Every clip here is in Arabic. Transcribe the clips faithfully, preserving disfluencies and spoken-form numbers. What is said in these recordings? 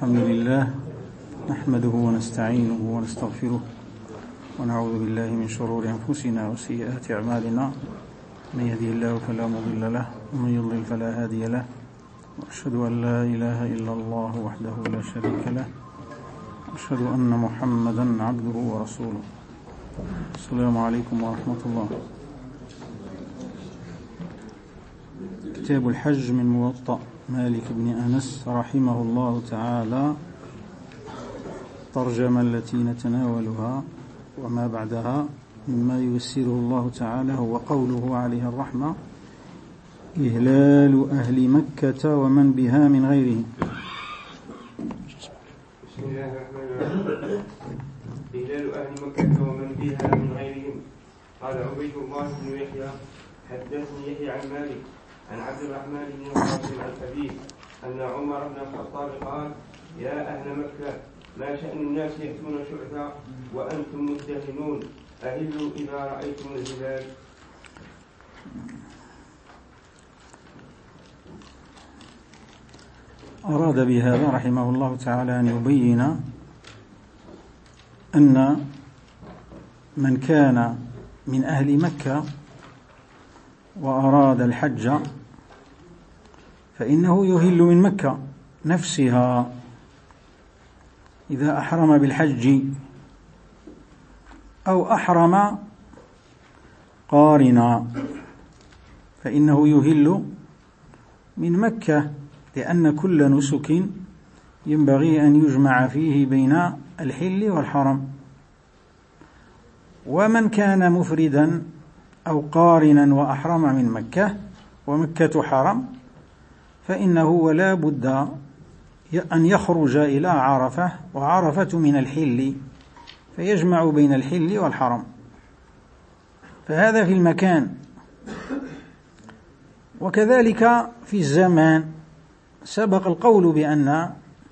الحمد لله نحمده ونستعينه ونستغفره ونعوذ بالله من شرور أنفسنا وسيئات أعمالنا، من يهده الله فلا مضل له ومن يضلل فلا هادي له، وأشهد أن لا إله إلا الله وحده لا شريك له، وأشهد أن محمدا عبده ورسوله. السلام عليكم ورحمة الله. كتاب الحج من موطأ مالك بن أنس رحمه الله تعالى. الترجمة التي نتناولها وما بعدها مما ييسره الله تعالى هو قوله عليه الرحمة: إهلال أهل مكة ومن بها من غيرهم. بسم الله الرحمن الرحيم. إهلال أهل مكة ومن بها من غيرهم. قال عبيد الله بن يحيى: حدثني يحيى عن مالك عن عبد الرحمن بن القاسم عن أبيه أن عمر بن الخطاب قال: يا أهل مكة، ما شأن الناس يأتون شعثا وأنتم مدهنون، أهلوا إذا رأيتم الهلال. أراد بهذا رحمه الله تعالى أن يبين أن من كان من أهل مكة وأراد الحج فإنه يهل من مكة نفسها إذا أحرم بالحج أو أحرم قارنا، فإنه يهل من مكة، لأن كل نسك ينبغي أن يجمع فيه بين الحل والحرم. ومن كان مفردا أو قارنا وأحرم من مكة ومكة حرم فإنه ولا بد أن يخرج إلى عرفة، وعرفة من الحل، فيجمع بين الحل والحرم. فهذا في المكان. وكذلك في الزمان سبق القول بأن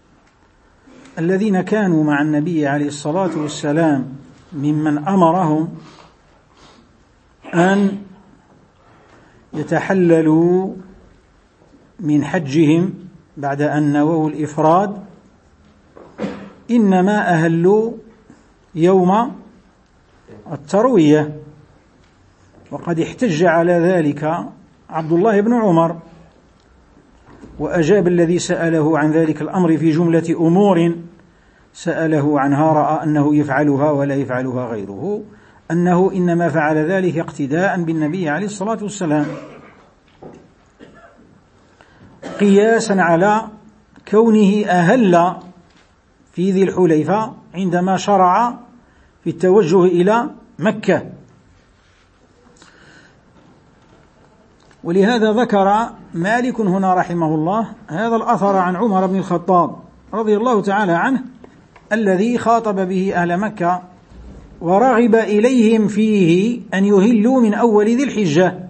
الذين كانوا مع النبي عليه الصلاة والسلام ممن أمرهم أن يتحللوا من حجهم بعد أن نووا الإفراد إنما أهلوا يوم التروية. وقد احتج على ذلك عبد الله بن عمر، وأجاب الذي سأله عن ذلك الأمر في جملة أمور سأله عنها رأى أنه يفعلها ولا يفعلها غيره، أنه إنما فعل ذلك اقتداء بالنبي عليه الصلاة والسلام، قياسا على كونه أهل في ذي الحليفة عندما شرع في التوجه إلى مكة. ولهذا ذكر مالك هنا رحمه الله هذا الأثر عن عمر بن الخطاب رضي الله تعالى عنه، الذي خاطب به أهل مكة ورغب إليهم فيه أن يهلوا من أول ذي الحجة.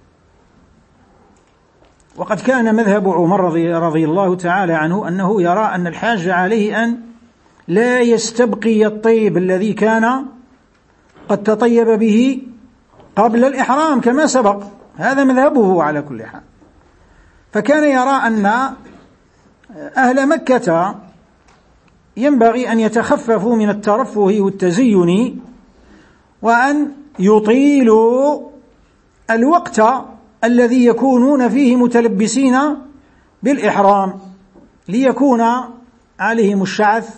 وقد كان مذهب عمر رضي, رضي الله تعالى عنه أنه يرى أن الحاج عليه أن لا يستبقي الطيب الذي كان قد تطيب به قبل الإحرام كما سبق، هذا مذهبه على كل حال. فكان يرى أن أهل مكة ينبغي أن يتخففوا من الترفه والتزين، وأن يطيلوا الوقت الذي يكونون فيه متلبسين بالإحرام، ليكون عليهم الشعث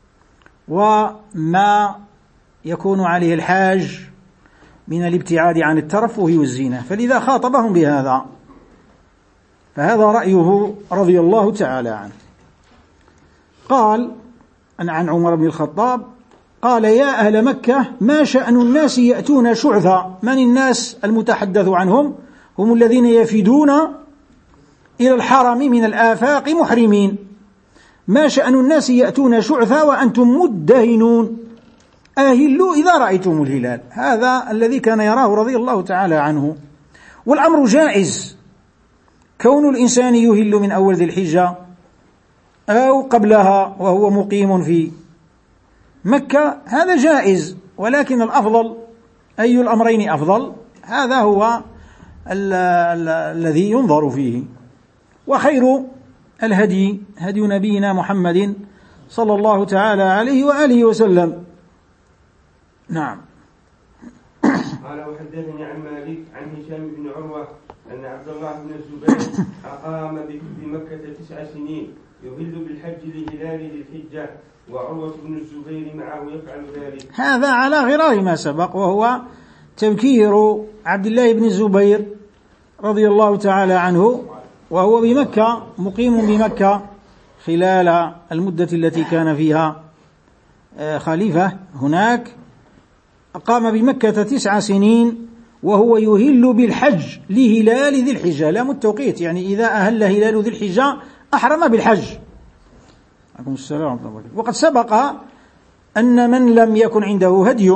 وما يكون عليه الحاج من الابتعاد عن الترفه والزينة. فلذا خاطبهم بهذا، فهذا رأيه رضي الله تعالى عنه. قال عن عمر بن الخطاب قال: يا أهل مكة، ما شأن الناس يأتون شعثا. من الناس المتحدث عنهم؟ هم الذين يفدون إلى الحرم من الآفاق محرمين. ما شأن الناس يأتون شعثا وأنتم مدهنون، أهلوا إذا رأيتم الهلال. هذا الذي كان يراه رضي الله تعالى عنه. والأمر جائز، كون الإنسان يهل من أول ذي الحجة أو قبلها وهو مقيم في مكة، هذا جائز. ولكن الأفضل، أي الأمرين أفضل؟ هذا هو ال ال الذي ينظر فيه. وخير الهدي هدي نبينا محمد صلى الله تعالى عليه وآله وسلم. نعم. قال وحدثني عن مالك عن هشام بن عروة أن عبد الله بن الزبير أقام بمكة تسع سنين يهل بالحج لهلال ذي الحجة وعروة بن الزبير معه يفعل ذلك. هذا على غرار ما سبق، وهو تذكير عبد الله بن الزبير رضي الله تعالى عنه وهو بمكة مقيم بمكة خلال المدة التي كان فيها خليفة هناك. أقام بمكة تسع سنين وهو يهل بالحج لهلال ذي الحجة، لام التوقيت، يعني إذا أهل هلال ذي الحجة أحرم بالحج. عليكم السلام ورحمة الله وبركاته. وقد سبق أن من لم يكن عنده هدي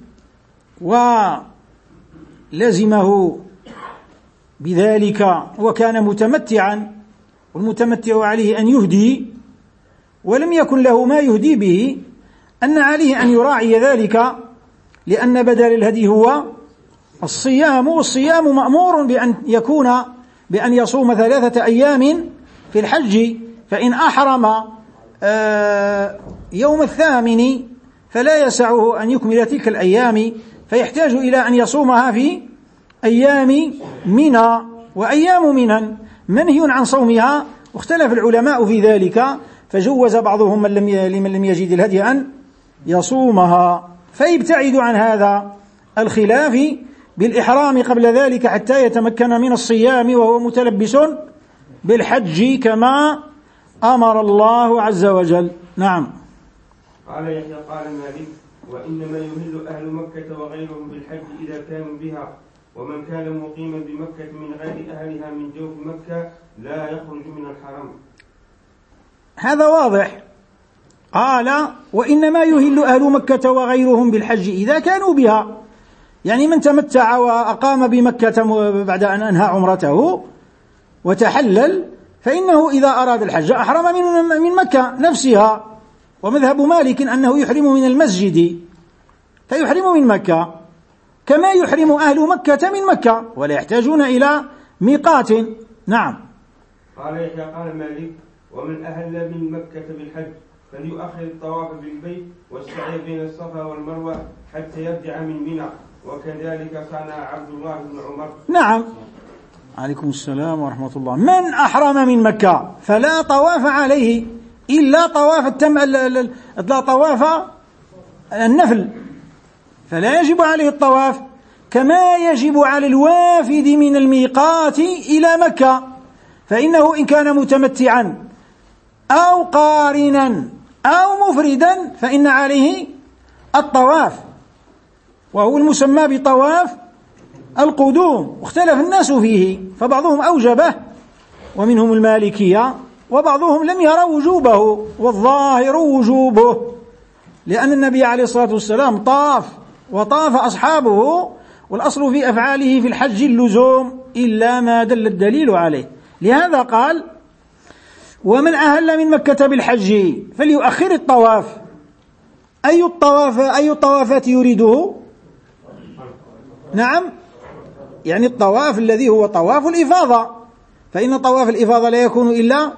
ولزمه بذلك وكان متمتعا، والمتمتع عليه أن يهدي ولم يكن له ما يهدي به، أن عليه أن يراعي ذلك، لأن بدل الهدي هو الصيام، والصيام مأمور بأن يكون بأن يصوم ثلاثة أيام في الحج، فإن أحرم يوم الثامن فلا يسعه أن يكمل تلك الأيام، فيحتاج إلى أن يصومها في أيام منى، وأيام منى منهي عن صومها، واختلف العلماء في ذلك، فجوز بعضهم من لم لمن لم يجد الهدي أن يصومها، فيبتعد عن هذا الخلاف بالإحرام قبل ذلك حتى يتمكن من الصيام وهو متلبس بالحج كما أمر الله عز وجل. نعم. قال يحيى قال مالك وإنما يهل أهل مكة وغيرهم بالحج إذا كانوا بها، ومن كان مقيما بمكة من غير أهلها من جوف مكة لا يخرج من الحرم. هذا واضح. قال وإنما يهل أهل مكة وغيرهم بالحج إذا كانوا بها، يعني من تمتع وأقام بمكة بعد أن أنهى عمرته وتحلل فإنه إذا أراد الحج أحرم من من مكة نفسها، ومذهب مالك أنه يحرم من المسجد فيحرم من مكة كما يحرم أهل مكة من مكة ولا يحتاجون إلى ميقات. نعم. قال يحيى قال مالك ومن أهل من مكة بالحج فليؤخر الطواف بالبيت والسعي بين الصفا والمروة حتى يرجع من منى، وكذلك صنع عبد الله بن عمر. نعم. عليكم السلام ورحمة الله. من أحرم من مكة فلا طواف عليه إلا طواف التم لا طواف النفل، فلا يجب عليه الطواف كما يجب على الوافد من الميقات إلى مكة، فإنه إن كان متمتعا أو قارنا أو مفردا فإن عليه الطواف، وهو المسمى بطواف القدوم، واختلف الناس فيه، فبعضهم أوجبه ومنهم المالكية، وبعضهم لم يروا وجوبه، والظاهر وجوبه، لأن النبي عليه الصلاة والسلام طاف وطاف أصحابه، والأصل في أفعاله في الحج اللزوم إلا ما دل الدليل عليه. لهذا قال ومن أهل من مكة بالحج فليؤخر الطواف. أي الطواف أي الطوافات يريده؟ نعم، يعني الطواف الذي هو طواف الإفاضة، فإن طواف الإفاضة لا يكون إلا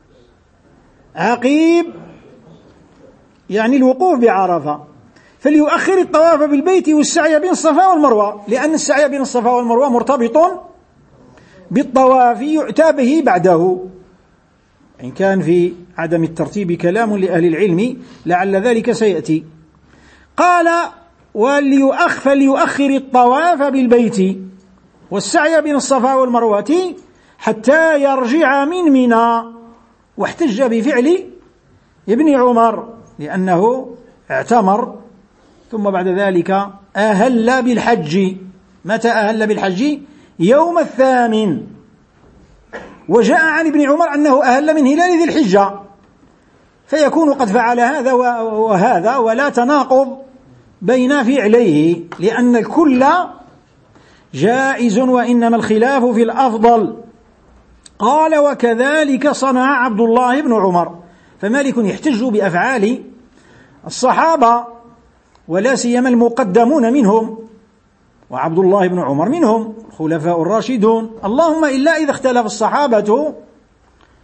عقيب يعني الوقوف بعرفة، فليؤخر الطواف بالبيت والسعي بين الصفا والمروة، لأن السعي بين الصفا والمروة مرتبط بالطواف يؤتى به بعده، إن كان في عدم الترتيب كلام لأهل العلم لعل ذلك سيأتي. قال وليؤخ فليؤخر الطواف بالبيت والسعي بين الصفا والمروة حتى يرجع من منى، واحتج بفعل ابن عمر لأنه اعتمر ثم بعد ذلك أهل بالحج. متى أهل بالحج؟ يوم الثامن. وجاء عن ابن عمر أنه أهل من هلال ذي الحجة، فيكون قد فعل هذا وهذا ولا تناقض بين فعليه، لأن الكل جائز وإنما الخلاف في الأفضل. قال وكذلك صنع عبد الله بن عمر. فمالك يحتج بأفعال الصحابة ولا سيما المقدمون منهم، وعبد الله بن عمر منهم الخلفاء الراشدون، اللهم إلا إذا اختلف الصحابة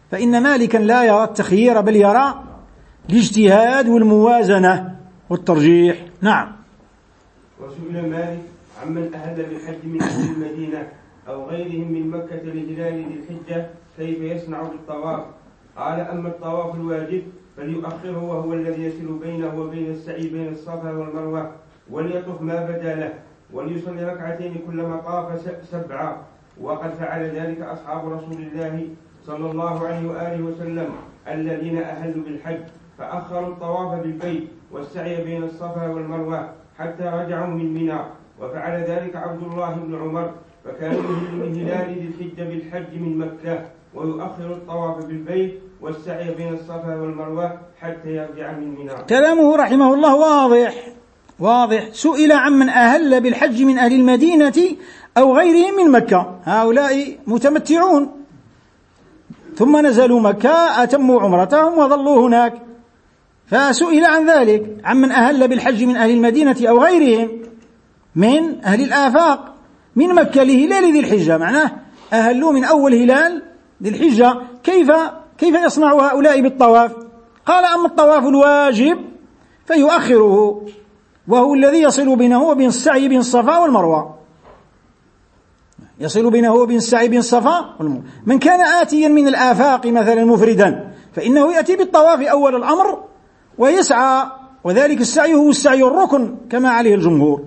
فإن مالكا لا يرى التخيير بل يرى الاجتهاد والموازنة والترجيح. نعم. وسئل مالك عمن أهل بالحج من أهل المدينة أو غيرهم من مكة لهلال ذي الحجة كيف يصنع بالطواف؟ قال أما الطواف الواجب فليؤخره وهو الذي يصل بينه وبين السعي بين الصفا والمروة، وليطف ما بدا له، وليصلي ركعتين كلما طاف سبعا، وقد فعل ذلك أصحاب رسول الله صلى الله عليه وآله وسلم الذين أهلوا بالحج، فأخروا الطواف بالبيت والسعي بين الصفا والمروة حتى رجعوا من منى، وفعل ذلك عبد الله بن عمر، فكان يهل من هلال ذي الحجة بالحج من مكة ويؤخر الطواف بالبيت والسعي بين الصفا والمروة حتى يرجع من منى. كلامه رحمه الله واضح واضح. سئل عمن أهل بالحج من أهل المدينة أو غيرهم من مكة، هؤلاء متمتعون ثم نزلوا مكة أتموا عمرتهم وظلوا هناك، فسئل عن ذلك عمن أهل بالحج من أهل المدينة أو غيرهم من أهل الآفاق من مكة لهلال ذي الحجة، معناه أهلوا من أول هلال ذي الحجة، كيف كيف يصنع هؤلاء بالطواف؟ قال أما الطواف الواجب فيؤخره وهو الذي يصل بينه وبين السعي بين الصفا والمروة، يصل بينه وبين السعي بين الصفا والمروة. من كان آتيا من الآفاق مثلا مفردا فإنه يأتي بالطواف أول الأمر ويسعى، وذلك السعي هو السعي الركن كما عليه الجمهور.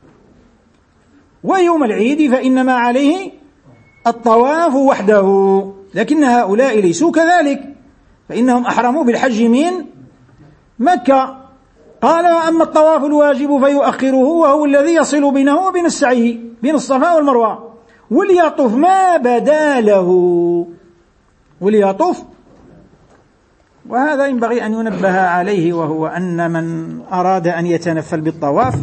ويوم العيد فإنما عليه الطواف وحده، لكن هؤلاء ليسوا كذلك فإنهم أحرموا بالحج من مكة. قال أما الطواف الواجب فيؤخره وهو الذي يصل بينه وبين السعي بين الصفا والمروة، وليطف ما بدا له، وليطف. وهذا ينبغي أن ينبه عليه، وهو أن من أراد أن يتنفل بالطواف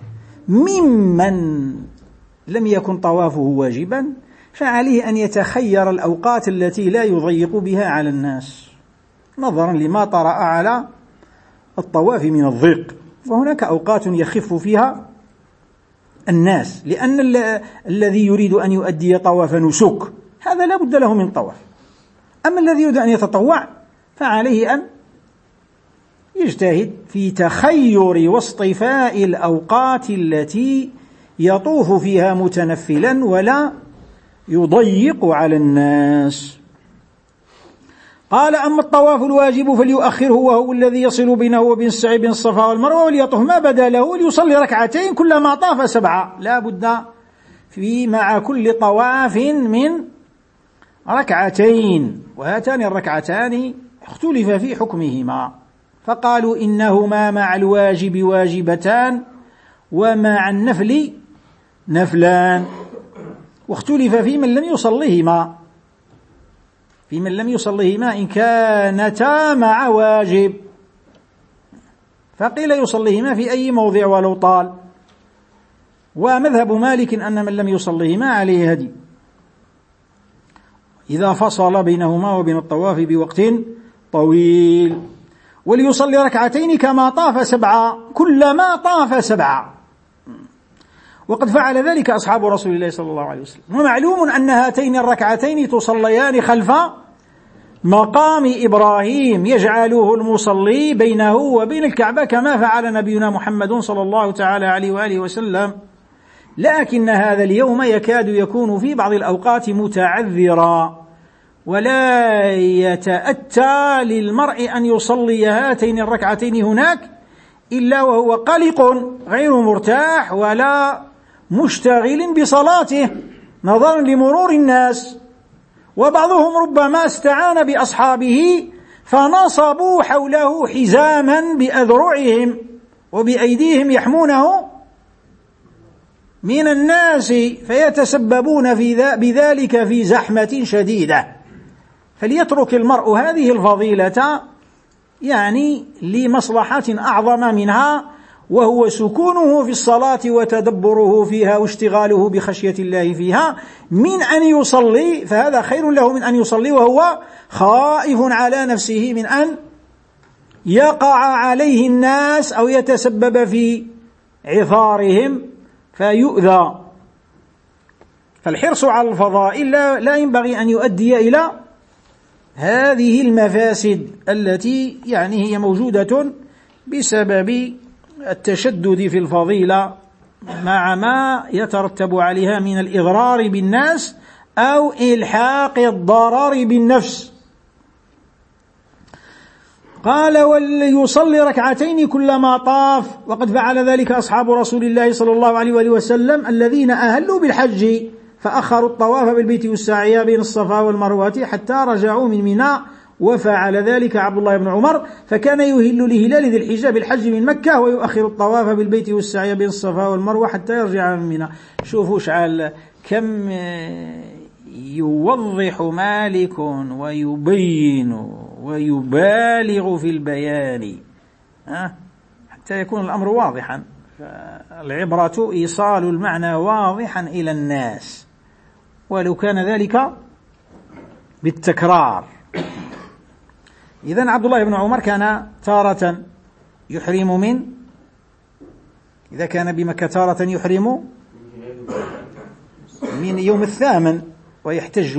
ممن لم يكن طوافه واجبا فعليه أن يتخير الأوقات التي لا يضيق بها على الناس نظرا لما طرأ على الطواف من الضيق، وهناك أوقات يخف فيها الناس، لأن الذي يريد أن يؤدي طواف نسك هذا لا بد له من طواف، أما الذي يريد أن يتطوع فعليه أن يجتهد في تخير واصطفاء الأوقات التي يطوف فيها متنفلا ولا يضيق على الناس. قال أما الطواف الواجب فليؤخره وهو الذي يصل بينه وبين السعي بين الصفا والمروة، وليطف ما بدا له، وليصلي ركعتين كلما طاف سبعة، لا بد في مع كل طواف من ركعتين، وهاتان الركعتان اختلف في حكمهما، فقالوا إنهما مع الواجب واجبتان ومع النفل نفلان، واختلف في من لم يصليهما في من لم يصليهما إن كانتا مع واجب، فقيل يصليهما في أي موضع ولو طال، ومذهب مالك أن من لم يصليهما عليه هدي إذا فصل بينهما وبين الطواف بوقت طويل، وليصلي ركعتين كما طاف سبعة كلما طاف سبعة، وقد فعل ذلك أصحاب رسول الله صلى الله عليه وسلم. ومعلوم أن هاتين الركعتين تصليان خلف مقام إبراهيم يجعله المصلي بينه وبين الكعبة كما فعل نبينا محمد صلى الله تعالى عليه وآله وسلم، لكن هذا اليوم يكاد يكون في بعض الأوقات متعذرا، ولا يتأتى للمرء أن يصلي هاتين الركعتين هناك إلا وهو قلق غير مرتاح ولا مشتغل بصلاته نظرا لمرور الناس، وبعضهم ربما استعان بأصحابه فنصبوا حوله حزاما بأذرعهم وبأيديهم يحمونه من الناس فيتسببون في بذلك في زحمة شديدة. فليترك المرء هذه الفضيلة يعني لمصلحة أعظم منها، وهو سكونه في الصلاة وتدبره فيها واشتغاله بخشية الله فيها، من أن يصلي، فهذا خير له من أن يصلي وهو خائف على نفسه من أن يقع عليه الناس أو يتسبب في عثارهم فيؤذى. فالحرص على الفضائل لا ينبغي أن يؤدي إلى هذه المفاسد التي يعني هي موجودة بسبب التشدد في الفضيلة مع ما يترتب عليها من الإضرار بالناس أو إلحاق الضرر بالنفس. قال وليصلي ركعتين كلما طاف، وقد فعل ذلك أصحاب رسول الله صلى الله عليه وآله وسلم الذين أهلوا بالحج فأخروا الطواف بالبيت والسعي بين الصفا والمروة حتى رجعوا من منى، وفعل ذلك عبد الله بن عمر فكان يهل لهلال ذي الحجة بالحج من مكة ويؤخر الطواف بالبيت والسعي بين الصفا والمروة حتى يرجع من منى. شوفوا شعال كم يوضح مالك ويبين ويبالغ في البيان حتى يكون الأمر واضحا. فالعبرة إيصال المعنى واضحا إلى الناس ولو كان ذلك بالتكرار. إذن عبد الله بن عمر كان تارة يحرم من إذا كان بمكة تارة يحرم من يوم الثامن ويحتج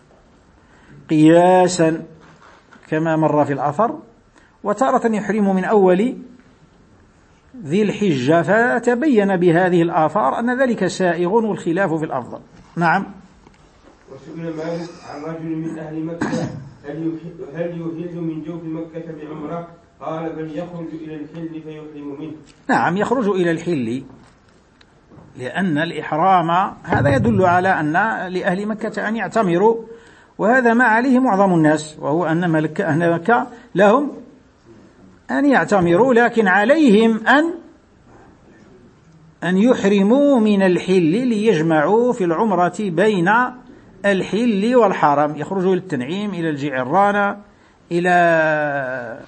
قياسا كما مر في الأثر، وتارة يحرم من أول ذي الحجة، فتبين بهذه الآثار أن ذلك سائغ والخلاف في الأفضل. نعم. وسئل مالك عن رجل من أهل مكة هل يهل من جوف مكة بعمرة؟ قال بل يخرج إلى الحل فيحرم منه. نعم يخرج إلى الحل، لأن الإحرام هذا يدل على أن لأهل مكة أن يعتمروا، وهذا ما عليه معظم الناس، وهو أن أهل مكة لهم أن يعتمروا، لكن عليهم أن أن يحرموا من الحل ليجمعوا في العمرة بين الحل والحرم، يخرجوا للتنعيم إلى الجعرانة إلى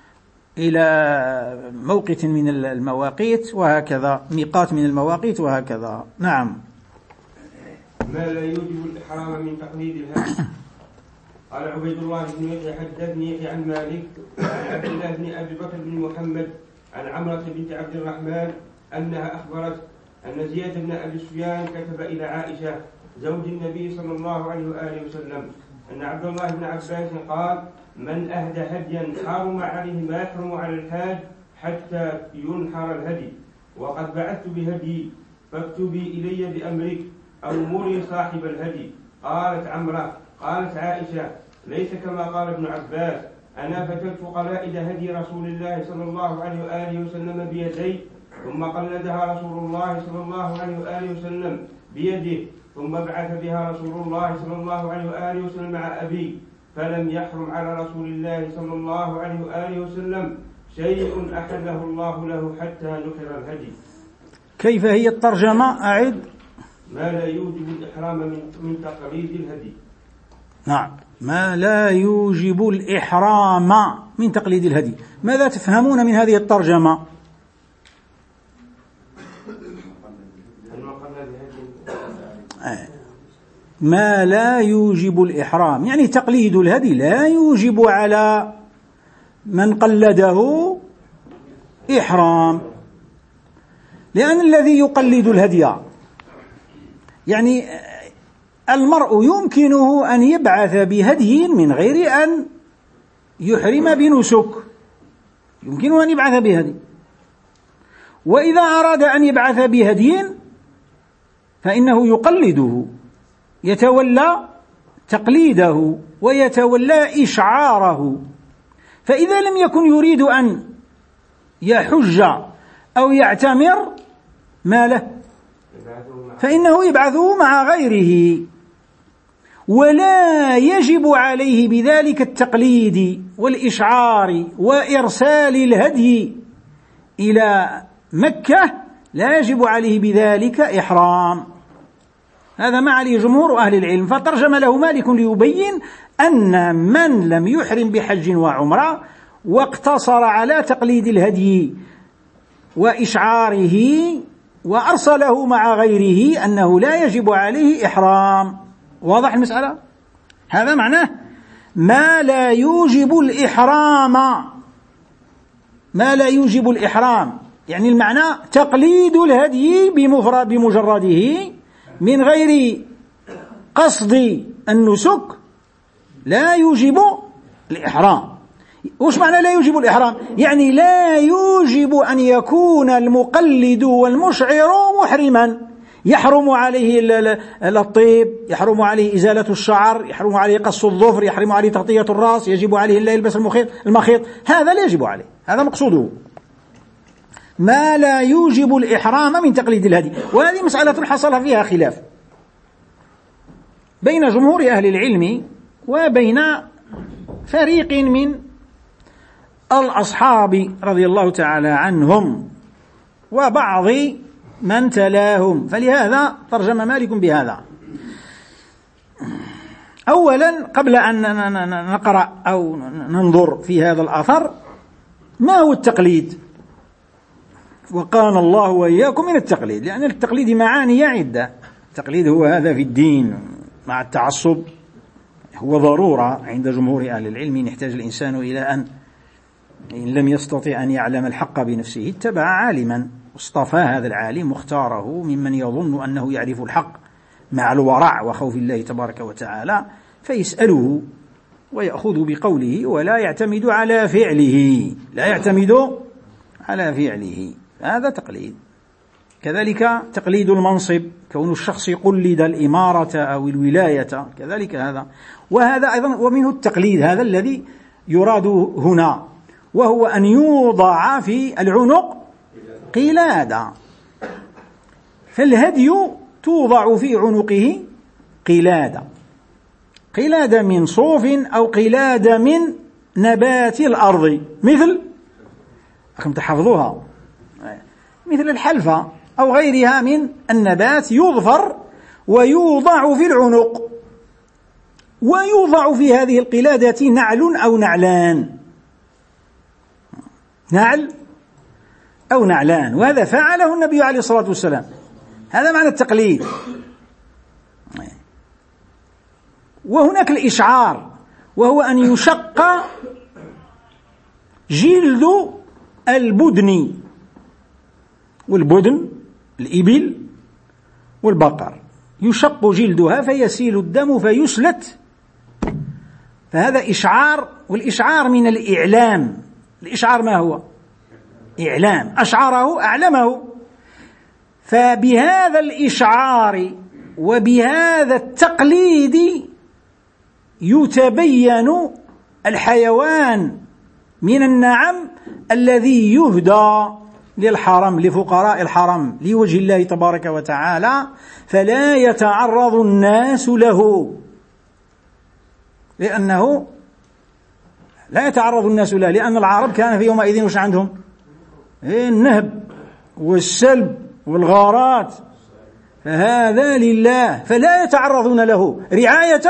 إلى موقت من المواقيت وهكذا، ميقات من المواقيت وهكذا. نعم. ما لا يوجب الإحرام من تقليد الهدي. قال عبيد الله بن يحيى حدثني يحيى عن مالك عن عبد الله بن أبي بكر بن محمد عن عمرة بنت عبد الرحمن أنها أخبرت أن زياد بن أبي سفيان كتب إلى عائشة زوج النبي صلى الله عليه وآله وسلم أن عبد الله بن عباس قال من أهدى هديا حرم عليه ما يحرم على الحاج حتى ينحر الهدي، وقد بعثت بهدي فاكتبي إلي بأمرك أو مري صاحب الهدي. قالت عمرة قالت عائشة ليس كما قال ابن عباس، أنا فتلت قلائد هدي رسول الله صلى الله عليه وآله وسلم بيدي ثم قلدها رسول الله صلى الله عليه وآله وسلم بيده ثم بعث بها رسول الله صلى الله عليه وآله وسلم مع أبي، فلم يحرم على رسول الله صلى الله عليه وآله وسلم شيء أحله الله له حتى نحر الهدي. كيف هي الترجمة؟ أعد. ما لا يوجب الإحرام من, من تقليد الهدي. نعم، ما لا يوجب الإحرام من تقليد الهدي. ماذا تفهمون من هذه الترجمة؟ ما لا يوجب الإحرام يعني تقليد الهدي لا يوجب على من قلده إحرام، لأن الذي يقلد الهدي يعني المرء يمكنه أن يبعث بهدي من غير أن يحرم بنسك، يمكنه أن يبعث بهدي، وإذا أراد أن يبعث بهدي فإنه يقلده، يتولى تقليده ويتولى إشعاره. فإذا لم يكن يريد أن يحج أو يعتمر ما له؟ فإنه يبعثه مع غيره، ولا يجب عليه بذلك التقليد والإشعار وإرسال الهدي إلى مكة، لا يجب عليه بذلك إحرام. هذا ما عليه جمهور أهل العلم. فترجم له مالك ليبين أن من لم يحرم بحج وعمرة واقتصر على تقليد الهدي وإشعاره وأرسله مع غيره أنه لا يجب عليه إحرام. واضح المسألة؟ هذا معناه ما لا يوجب الإحرام، ما لا يوجب الإحرام يعني المعنى تقليد الهدي بمفرد بمجرده من غير قصد النسك لا يوجب الإحرام. وش معنى لا يوجب الإحرام؟ يعني لا يوجب أن يكون المقلد والمشعر محرما، يحرم عليه الطيب، يحرم عليه إزالة الشعر، يحرم عليه قص الظفر، يحرم عليه تغطية الرأس، يجب عليه لا يلبس المخيط، هذا لا يجب عليه، هذا مقصوده ما لا يوجب الإحرام من تقليد الهدي. وهذه مسألة حصل فيها خلاف بين جمهور أهل العلم وبين فريق من الأصحاب رضي الله تعالى عنهم وبعض من تلاهم، فلهذا ترجم مالك بهذا. أولا قبل أن نقرأ أو ننظر في هذا الأثر، ما هو التقليد؟ وقال الله وإياكم من التقليد، لأن التقليد معاني عدة. التقليد هو هذا في الدين مع التعصب، هو ضرورة عند جمهور أهل العلم. يحتاج الإنسان إلى أن إن لم يستطع أن يعلم الحق بنفسه اتبع عالما، واصطفى هذا العالم واختاره ممن يظن أنه يعرف الحق مع الورع وخوف الله تبارك وتعالى، فيسأله ويأخذ بقوله ولا يعتمد على فعله، لا يعتمد على فعله، هذا تقليد. كذلك تقليد المنصب، كون الشخص يقلد الإمارة أو الولاية، كذلك هذا. وهذا أيضا ومنه التقليد هذا الذي يراد هنا، وهو أن يوضع في العنق قلادة. فالهدي توضع في عنقه قلادة، قلادة من صوف أو قلادة من نبات الأرض، مثل أخم تحفظوها، مثل الحلفة أو غيرها من النبات، يظفر ويوضع في العنق، ويوضع في هذه القلادة نعل أو نعلان، نعل أو نعلان، وهذا فعله النبي عليه الصلاة والسلام. هذا معنى التقليد. وهناك الإشعار، وهو أن يشق جلد البدن، والبدن الإبل والبقر يشق جلدها فيسيل الدم فيسلت، فهذا إشعار. والإشعار من الإعلام. الإشعار ما هو؟ إعلام، أشعره أعلمه. فبهذا الإشعار وبهذا التقليد يتبين الحيوان من النعم الذي يهدى للحرم، لفقراء الحرم، لوجه الله تبارك وتعالى، فلا يتعرض الناس له، لأنه لا يتعرض الناس له، لأن العرب كان في يومئذ وش عندهم؟ النهب والسلب والغارات، فهذا لله، فلا يتعرضون له رعاية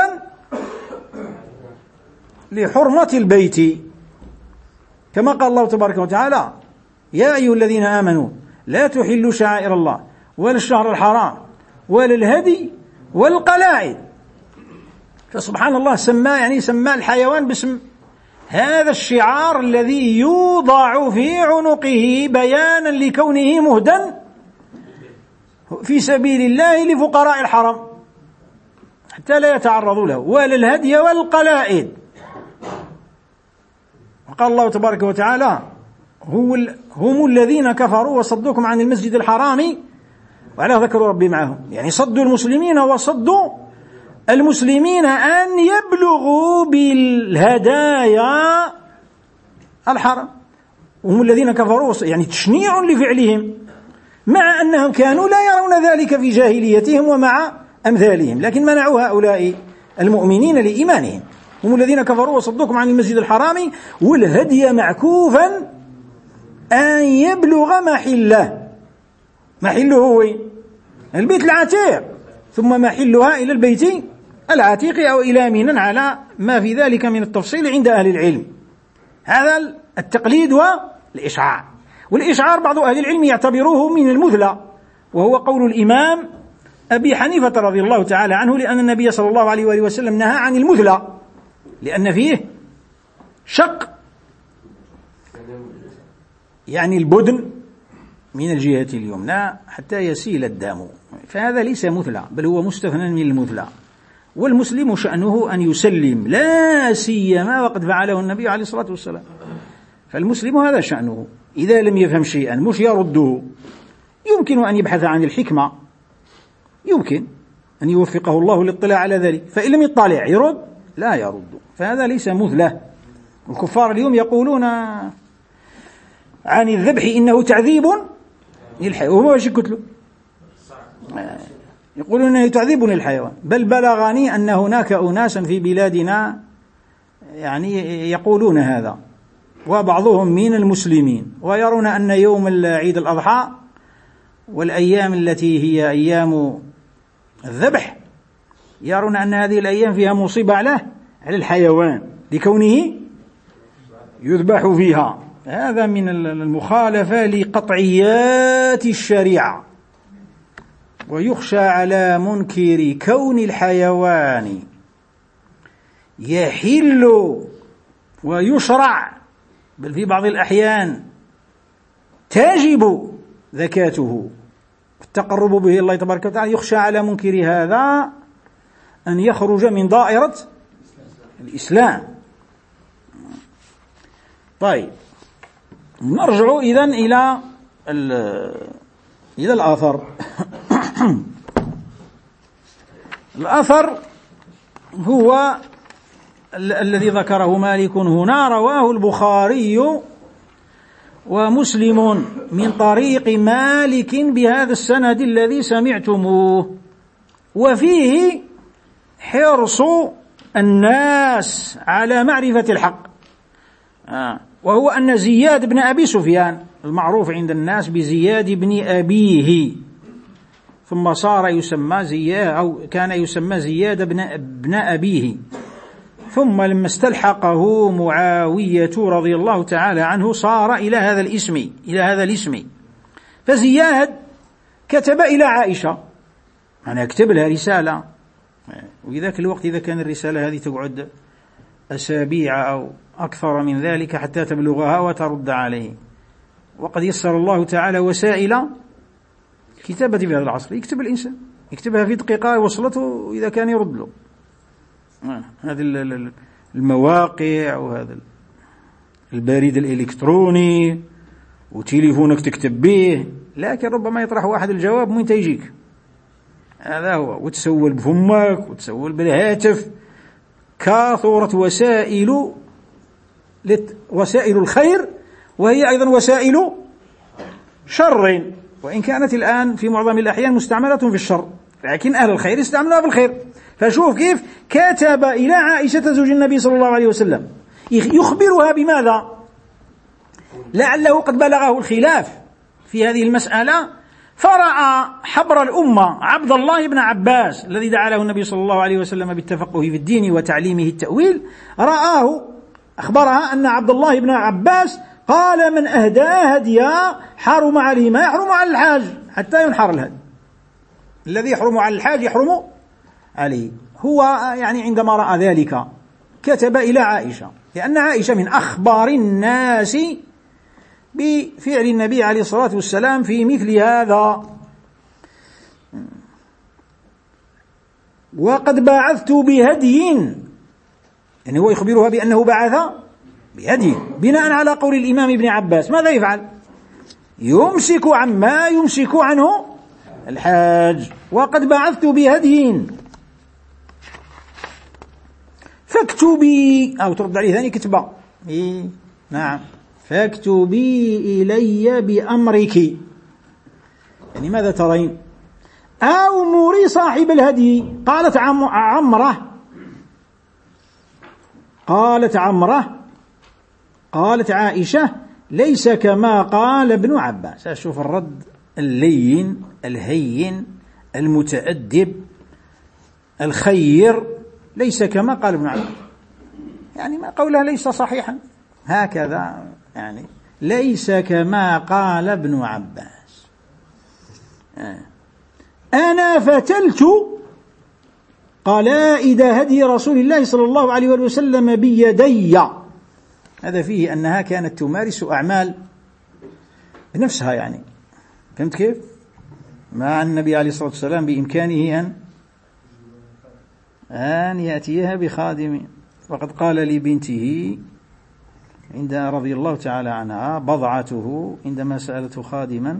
لحرمة البيت، كما قال الله تبارك وتعالى يا أيها الذين آمنوا لا تحلوا شعائر الله ولا الشهر الحرام ولا الهدي والقلائد. فسبحان الله سمى يعني سمى الحيوان باسم هذا الشعار الذي يوضع في عنقه بيانا لكونه مهدا في سبيل الله لفقراء الحرم حتى لا يتعرضوا له، ولا الهدي والقلائد. وقال الله تبارك وتعالى هم الذين كفروا وصدوكم عن المسجد الحرام وعلى ذكروا ربي معهم، يعني صدوا المسلمين وصدوا المسلمين أن يبلغوا بالهدايا الحرم. هم الذين كفروا يعني تشنيع لفعلهم، مع أنهم كانوا لا يرون ذلك في جاهليتهم ومع أمثالهم، لكن منعوا هؤلاء المؤمنين لإيمانهم. هم الذين كفروا وصدوكم عن المسجد الحرام والهدي معكوفا أن يبلغ محله. محله هو البيت العتيق، ثم محلها إلى البيت العتيق أو إلى منى، على ما في ذلك من التفصيل عند أهل العلم. هذا التقليد والإشعار. والإشعار بعض أهل العلم يعتبروه من المثلى، وهو قول الإمام أبي حنيفة رضي الله تعالى عنه، لأن النبي صلى الله عليه وآله وسلم نهى عن المثلى، لأن فيه شق يعني البدن من الجهة اليمنى حتى يسيل الدم، فهذا ليس مثلى، بل هو مستثنى من المثلى. والمسلم شأنه أن يسلم، لا سيما وقد فعله النبي عليه الصلاة والسلام. فالمسلم هذا شأنه، إذا لم يفهم شيئا مش يرده، يمكن أن يبحث عن الحكمة، يمكن أن يوفقه الله للاطلاع على ذلك، فإن لم يطلع يرد لا يرد، فهذا ليس مثله. الكفار اليوم يقولون عن الذبح إنه تعذيب للحيوان، وهو ايش يقتلوا؟ يقولون إنه تعذيب للحيوان. بل بلغني أن هناك أناسا في بلادنا يعني يقولون هذا، وبعضهم من المسلمين، ويرون أن يوم عيد الأضحى والأيام التي هي أيام الذبح يرون أن هذه الأيام فيها مصيبة على على الحيوان لكونه يذبح فيها. هذا من المخالفة لقطعيات الشريعة، ويخشى على منكر كون الحيوان يحل ويشرع، بل في بعض الأحيان تجب زكاته التقرب به الله تبارك وتعالى، يخشى على منكر هذا أن يخرج من دائرة الإسلام. طيب، نرجع إذن إلى إلى الآثر. الأثر هو ال الذي ذكره مالك هنا، رواه البخاري ومسلم من طريق مالك بهذا السند الذي سمعتموه، وفيه حرص الناس على معرفة الحق، آه. وهو أن زياد بن أبي سفيان المعروف عند الناس بزياد بن أبيه، ثم صار يسمى زياد أو كان يسمى زياد بن ابن أبيه، ثم لما استلحقه معاوية رضي الله تعالى عنه صار إلى هذا الاسم إلى هذا الاسم. فزياد كتب إلى عائشة، أنا أكتب لها رسالة، وفي ذاك الوقت إذا كان الرسالة هذه تقعد أسابيع أو أكثر من ذلك حتى تبلغها وترد عليه، وقد يسر الله تعالى وسائل كتابة في هذا العصر، يكتب الإنسان يكتبها في دقيقة وصلته إذا كان يرد له. هذه المواقع وهذا البريد الإلكتروني وتليفونك تكتب به، لكن ربما يطرح واحد الجواب وين تيجيك، هذا هو، وتسول بفمك وتسول بالهاتف. كثرت وسائل وسائل الخير وهي أيضا وسائل شر، وإن كانت الآن في معظم الأحيان مستعملة في الشر، لكن أهل الخير استعملوها في الخير. فشوف كيف كتب إلى عائشة زوج النبي صلى الله عليه وسلم يخبرها بماذا؟ لعله قد بلغه الخلاف في هذه المسألة، فرأى حبر الأمة عبد الله بن عباس الذي دعا له النبي صلى الله عليه وسلم بالتفقه في الدين وتعليمه التأويل، رآه أخبرها أن عبد الله بن عباس قال من أهدى هديا حرم عليه ما يحرم على الحاج حتى ينحر الهدي، الذي يحرم على الحاج يحرم عليه. هو يعني عندما رأى ذلك كتب إلى عائشة، لأن عائشة من أخبار الناس بفعل النبي عليه الصلاة والسلام في مثل هذا. وقد بعثت بهدي، يعني هو يخبرها بأنه بعث بهدي بناء على قول الإمام ابن عباس. ماذا يفعل؟ يمسك عما يمسك عنه الحاج. وقد بعثت بهدي فاكتبي، أو ترد عليه ثاني كتبة، إيه نعم، فاكتبي إلي بأمرك، يعني ماذا ترين؟ أو مري صاحب الهدي. قالت عم عمره قالت عمره قالت عائشة ليس كما قال ابن عباس. أشوف الرد اللين الهين المتأدب الخير، ليس كما قال ابن عباس، يعني ما قولها ليس صحيحا، هكذا يعني ليس كما قال ابن عباس. أنا فتلت قلائد هدي رسول الله صلى الله عليه وسلم بيدي. هذا فيه أنها كانت تمارس أعمال بنفسها، يعني فهمت كيف؟ مع النبي عليه الصلاة والسلام بإمكانه أن أن يأتيها بخادم. وقد قال لبنته عند رضي الله تعالى عنها بضعته عندما سألته خادما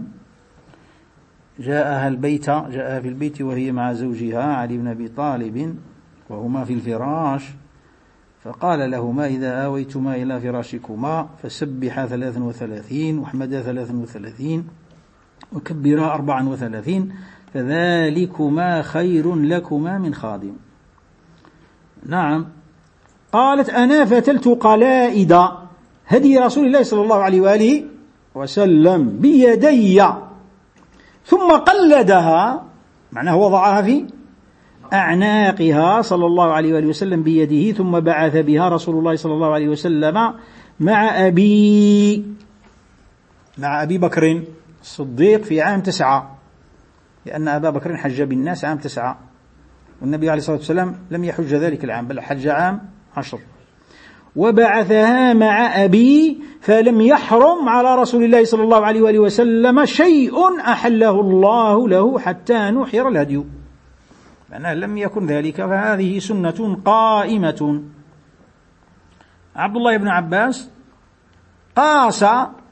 جاءها البيت جاءها في البيت وهي مع زوجها علي بن أبي طالب وهما في الفراش، فقال لهما إذا آويتما إلى فراشكما فسبحا ثلاثا وثلاثين واحمدا ثلاثا وثلاثين وكبرا أربعا وثلاثين فذلكما خير لكما من خادم. نعم. قالت أنا فتلت قلائد هدي رسول الله صلى الله عليه وآله وسلم بيدي ثم قلدها، معناه وضعها في أعناقها صلى الله عليه وآله وسلم بيده، ثم بعث بها رسول الله صلى الله عليه وسلم مع أبي مع أبي بكر الصديق في عام تسعة، لأن أبا بكر حج بالناس عام تسعة، والنبي عليه الصلاة والسلام لم يحج ذلك العام بل حج عام عشر. وبعثها مع أبي فلم يحرم على رسول الله صلى الله عليه وآله وسلم شيء أحله الله له حتى نحر الهدي، معناه لم يكن ذلك، فهذه سنة قائمة. عبد الله بن عباس قاس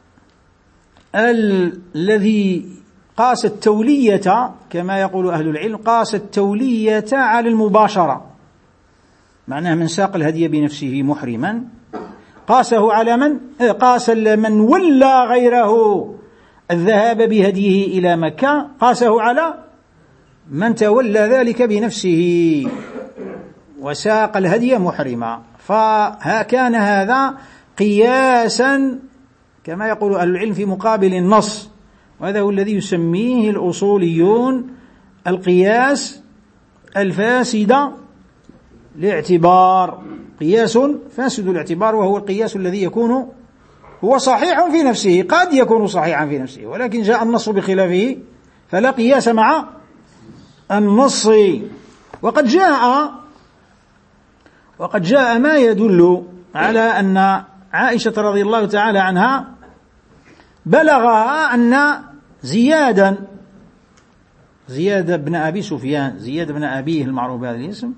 الذي قاس التولية كما يقول أهل العلم، قاس التولية على المباشرة، معناه من ساق الهدي بنفسه محرما قاسه على من قاس من ولى غيره الذهاب بهديه إلى مكة، قاسه على من تولى ذلك بنفسه وساق الهدي محرما. فكان هذا قياسا كما يقول أهل العلم في مقابل النص، وهذا هو الذي يسميه الأصوليون القياس الفاسد الاعتبار، قياس فاسد الاعتبار، وهو القياس الذي يكون هو صحيح في نفسه، قد يكون صحيحا في نفسه ولكن جاء النص بخلافه فلا قياس مع النص. وقد جاء وقد جاء ما يدل على أن عائشة رضي الله تعالى عنها بلغها أن زيادا زياد بن أبي سفيان زياد بن أبيه المعروف بهذا الاسم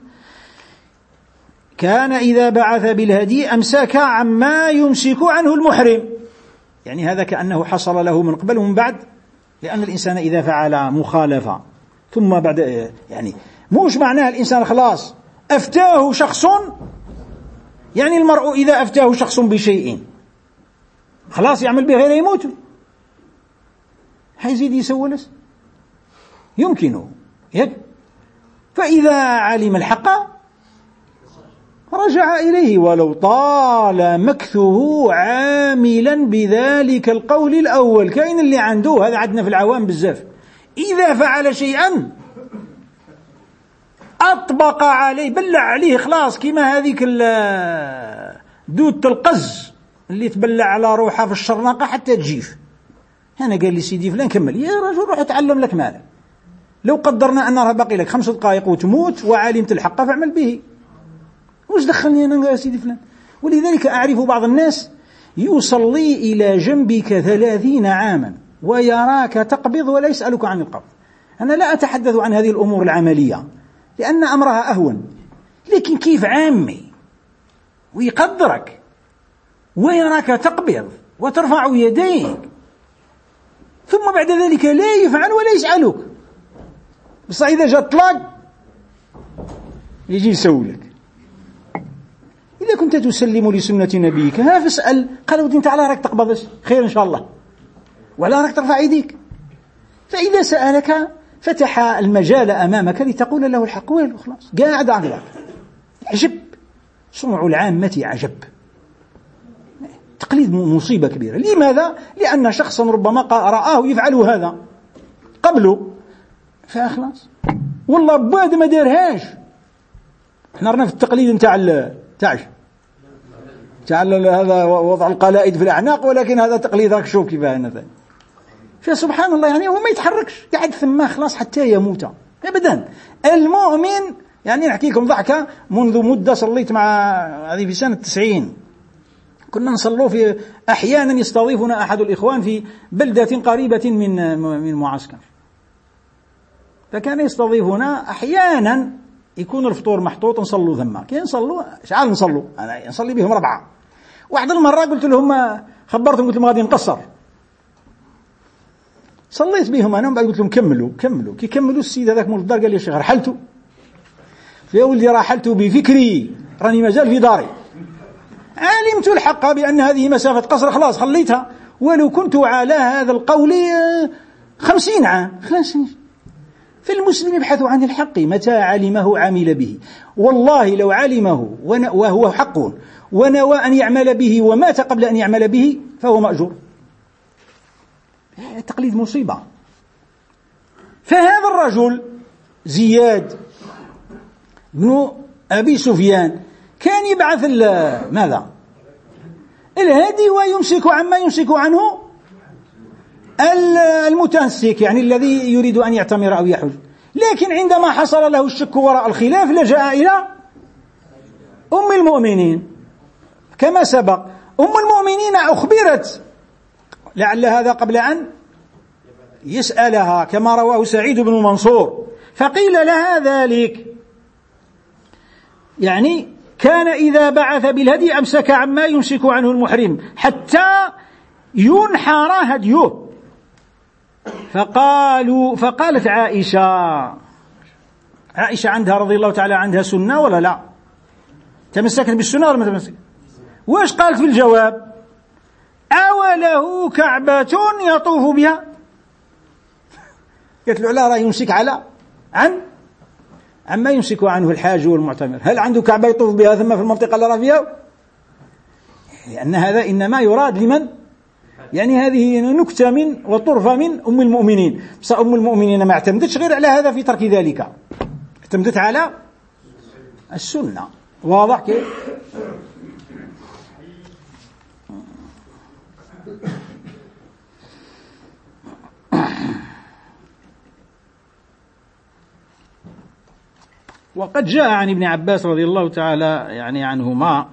كان إذا بعث بالهدي أمسك عما يمسك عنه المحرم، يعني هذا كأنه حصل له من قبل ومن بعد، لأن الإنسان إذا فعل مخالفة ثم بعد يعني موش معناه الإنسان خلاص أفتاه شخص، يعني المرء إذا أفتاه شخص بشيء خلاص يعمل به غير يموت، حيزيد يسولس يمكنه يك. فإذا علم الحق رجع إليه ولو طال مكثه عاملا بذلك القول الأول. كاين اللي عنده هذا عندنا في العوام بزاف، إذا فعل شيئا أطبق عليه بلع عليه خلاص، كما هذيك دودة القز اللي تبلع على روحها في الشرناقة حتى تجيف. أنا قال لي سيدي فلان كمل، يا رجل روح اتعلم لك مالك، لو قدرنا أن راه باقي لك خمس دقائق وتموت وعلمت الحق فاعمل به، وش دخلني أنا يا سيدي فلان. ولذلك أعرف بعض الناس يصلي إلى جنبك ثلاثين عاما ويراك تقبض ولا يسألك عن القبض. أنا لا أتحدث عن هذه الأمور العملية لأن أمرها أهون، لكن كيف عامي ويقدرك ويراك تقبض وترفع يديك ثم بعد ذلك لا يفعل ولا يسألك، بس إذا جاء الطلاق يجي يسولك. إذا كنت تسلم لسنة نبيك ها فاسأل، قال ودي انت على راك تقبضش خير إن شاء الله ولا راك ترفع يديك. فإذا سألك فتح المجال أمامك لتقول له الحق ويله خلاص قاعد عقلك. عجب صنع العامة عجب، تقليد مصيبة كبيرة. لماذا؟ لأن شخصا ربما رآه يفعل هذا قبله فأخلاص والله بعد ما دارهاش. احنا رنا في التقليد نتاع تعش تعال هذا وضع القلائد في الأعناق، ولكن هذا تقليد راك شوف كيف هنا. فسبحان الله يعني هو ما يتحركش قاعد ثم خلاص حتى يموت أبدا. المؤمن يعني نحكي لكم ضحكة، منذ مدة صليت مع هذه في سنة تسعين، كنا نصلوا في أحيانا يستضيفنا أحد الإخوان في بلدة قريبة من من معسكر، فكان يستضيفنا أحيانا يكون الفطور محطوط نصلوا ثم كي نصلوا شعال نصلوا أنا نصلي بهم ربعة. واحد المرة قلت لهم خبرتهم قلت لهم غادي نقصر صليت بهم أنا وبعد قلت لهم كملوا كملوا كي كملوا السيد هذاك مول الدار قال لي يا شيخ رحلت يا ولدي رحلت بفكري راني مازال في داري علمت الحق بأن هذه مسافة قصر خلاص خليتها ولو كنت على هذا القول خمسين عام خلاص. فالمسلم يبحث عن الحق متى علمه عمل به والله لو علمه وهو حق ونوى أن يعمل به ومات قبل أن يعمل به فهو مأجور. التقليد مصيبة. فهذا الرجل زياد بن أبي سفيان كان يبعث ماذا الهدي ويمسك عما يمسك عنه المتنسك يعني الذي يريد أن يعتمر أو يحج. لكن عندما حصل له الشك وراء الخلاف لجأ إلى أم المؤمنين كما سبق. أم المؤمنين أخبرت لعل هذا قبل أن يسألها كما رواه سعيد بن منصور فقيل لها ذلك يعني كان إذا بعث بالهدي أمسك عما يمسك عنه المحرم حتى ينحر هديه. فقالوا فقالت عائشة عائشة عندها رضي الله تعالى عندها سنة ولا لا تمسكت بالسنة ولا ما تمسكت؟ واش قالت في الجواب أوله كعبة يطوف بها قالت له لا راه يمسك على عن عما يمسك عنه الحاج والمعتمر. هل عنده كعبة يطوف بها ثم في المنطقة اللي راه فيها؟ لأن هذا إنما يراد لمن يعني هذه نكتة من وطرفة من أم المؤمنين. بس أم المؤمنين ما اعتمدتش غير على هذا في ترك ذلك اعتمدت على السنة. واضح كيف؟ وقد جاء عن ابن عباس رضي الله تعالى يعني عنهما